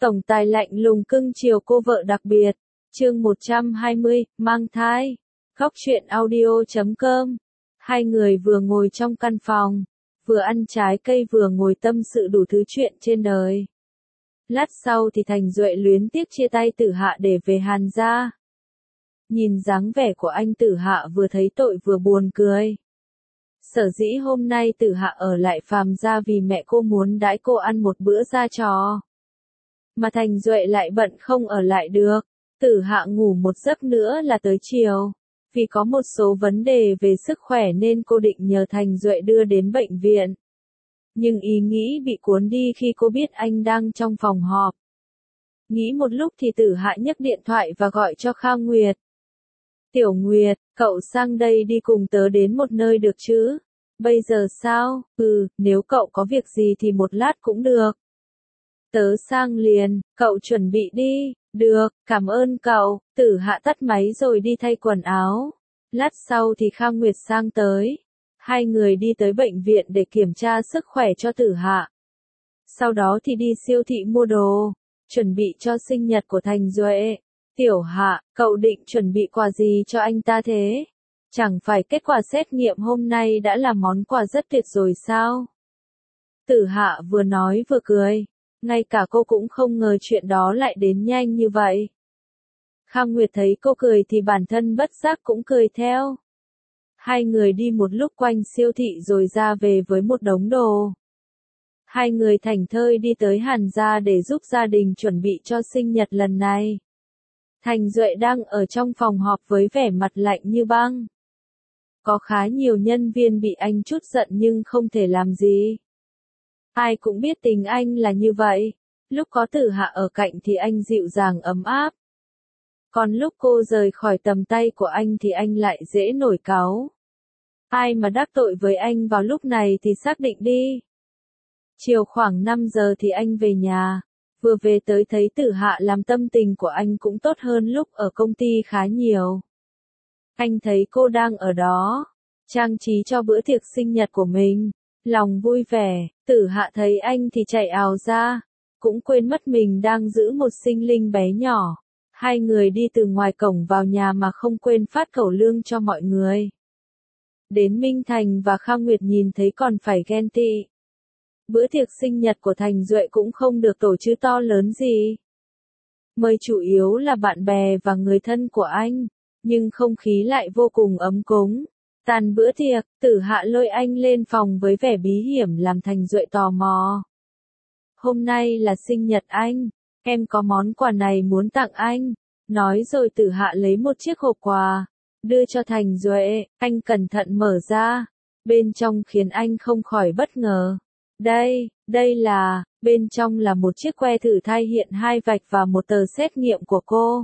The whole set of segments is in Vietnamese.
Tổng tài lạnh lùng cưng chiều cô vợ đặc biệt. Chương 120, mang thai. Góc truyện audio.com. Hai người vừa ngồi trong căn phòng, vừa ăn trái cây vừa ngồi tâm sự đủ thứ chuyện trên đời. Lát sau thì Thành Duệ luyến tiếc chia tay Tử Hạ để về Hàn gia. Nhìn dáng vẻ của anh, Tử Hạ vừa thấy tội vừa buồn cười. Sở dĩ hôm nay Tử Hạ ở lại Phàm gia vì mẹ cô muốn đãi cô ăn một bữa ra trò. Mà Thành Duệ lại bận không ở lại được. Tử Hạ ngủ một giấc nữa là tới chiều. Vì có một số vấn đề về sức khỏe nên cô định nhờ Thành Duệ đưa đến bệnh viện. Nhưng ý nghĩ bị cuốn đi khi cô biết anh đang trong phòng họp. Nghĩ một lúc thì Tử Hạ nhấc điện thoại và gọi cho Kha Nguyệt. Tiểu Nguyệt, cậu sang đây đi cùng tớ đến một nơi được chứ? Bây giờ sao? Nếu cậu có việc gì thì một lát cũng được. Tớ sang liền, cậu chuẩn bị đi. Được, cảm ơn cậu. Tử Hạ tắt máy rồi đi thay quần áo. Lát sau thì Kha Nguyệt sang tới. Hai người đi tới bệnh viện để kiểm tra sức khỏe cho Tử Hạ. Sau đó thì đi siêu thị mua đồ, chuẩn bị cho sinh nhật của Thành Duệ. Tiểu Hạ, cậu định chuẩn bị quà gì cho anh ta thế? Chẳng phải kết quả xét nghiệm hôm nay đã là món quà rất tuyệt rồi sao? Tử Hạ vừa nói vừa cười. Ngay cả cô cũng không ngờ chuyện đó lại đến nhanh như vậy. Kha Nguyệt thấy cô cười thì bản thân bất giác cũng cười theo. Hai người đi một lúc quanh siêu thị rồi ra về với một đống đồ. Hai người thảnh thơi đi tới Hàn gia để giúp gia đình chuẩn bị cho sinh nhật lần này. Thành Duệ đang ở trong phòng họp với vẻ mặt lạnh như băng. Có khá nhiều nhân viên bị anh trút giận nhưng không thể làm gì. Ai cũng biết tính anh là như vậy. Lúc có Tử Hạ ở cạnh thì anh dịu dàng ấm áp. Còn lúc cô rời khỏi tầm tay của anh thì anh lại dễ nổi cáu. Ai mà đắc tội với anh vào lúc này thì xác định đi. Chiều khoảng 5 giờ thì anh về nhà. Vừa về tới thấy Tử Hạ làm tâm tình của anh cũng tốt hơn lúc ở công ty khá nhiều. Anh thấy cô đang ở đó, trang trí cho bữa tiệc sinh nhật của mình. Lòng vui vẻ, Tử Hạ thấy anh thì chạy ào ra. Cũng quên mất mình đang giữ một sinh linh bé nhỏ. Hai người đi từ ngoài cổng vào nhà mà không quên phát cẩu lương cho mọi người. Đến Minh Thành và Kha Nguyệt nhìn thấy còn phải ghen tị. Bữa tiệc sinh nhật của Thành Duệ cũng không được tổ chức to lớn gì. Mời chủ yếu là bạn bè và người thân của anh, nhưng không khí lại vô cùng ấm cúng. Tàn bữa tiệc, Tử Hạ lôi anh lên phòng với vẻ bí hiểm làm Thành Duệ tò mò. Hôm nay là sinh nhật anh, em có món quà này muốn tặng anh. Nói rồi Tử Hạ lấy một chiếc hộp quà, đưa cho Thành Duệ, anh cẩn thận mở ra. Bên trong khiến anh không khỏi bất ngờ. Đây là, bên trong là một chiếc que thử thai hiện 2 vạch và một tờ xét nghiệm của cô.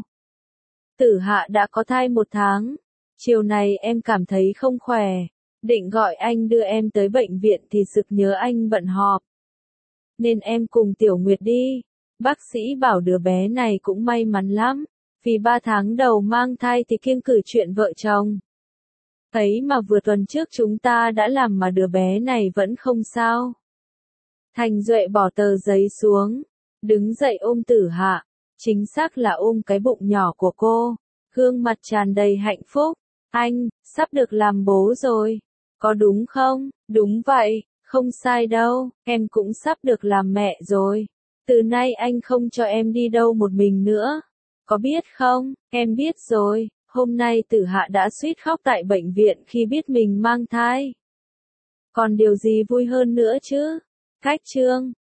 Tử Hạ đã có thai 1 tháng. Chiều này em cảm thấy không khỏe. Định gọi anh đưa em tới bệnh viện thì sực nhớ anh bận họp. Nên em cùng Tiểu Nguyệt đi. Bác sĩ bảo đứa bé này cũng may mắn lắm. Vì 3 tháng đầu mang thai thì kiêng cử chuyện vợ chồng. Ấy mà vừa tuần trước chúng ta đã làm mà đứa bé này vẫn không sao. Thành Duệ bỏ tờ giấy xuống. Đứng dậy ôm Tử Hạ. Chính xác là ôm cái bụng nhỏ của cô. Gương mặt tràn đầy hạnh phúc. Anh, sắp được làm bố rồi. Có đúng không? Đúng vậy, không sai đâu, em cũng sắp được làm mẹ rồi. Từ nay anh không cho em đi đâu một mình nữa. Có biết không? Em biết rồi. Hôm nay Tử Hạ đã suýt khóc tại bệnh viện khi biết mình mang thai. Còn điều gì vui hơn nữa chứ? Cách chương